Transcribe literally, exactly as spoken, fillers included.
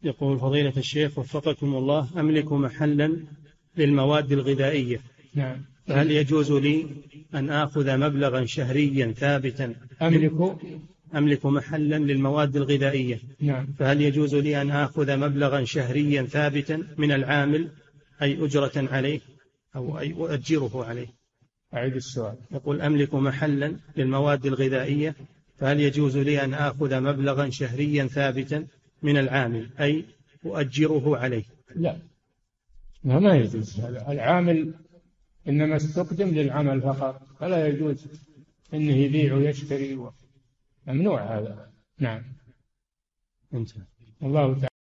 يقول فضيلة الشيخ وفقكم الله، أملك محلا للمواد الغذائية. نعم. فهل يجوز لي أن آخذ مبلغا شهريا ثابتا؟ أملك أملك محلا للمواد الغذائية. نعم. فهل يجوز لي أن آخذ مبلغا شهريا ثابتا من العامل، أي أجرة عليه أو أي أؤجره عليه؟ أعيد السؤال. يقول أملك محلا للمواد الغذائية، فهل يجوز لي أن آخذ مبلغا شهريا ثابتا من العامل، أي أؤجره عليه؟ لا، ما يجوز. العامل إنما استخدم للعمل فقط، فلا يجوز أنه يبيع ويشتري، ممنوع هذا. نعم. انتهى. الله تعالى.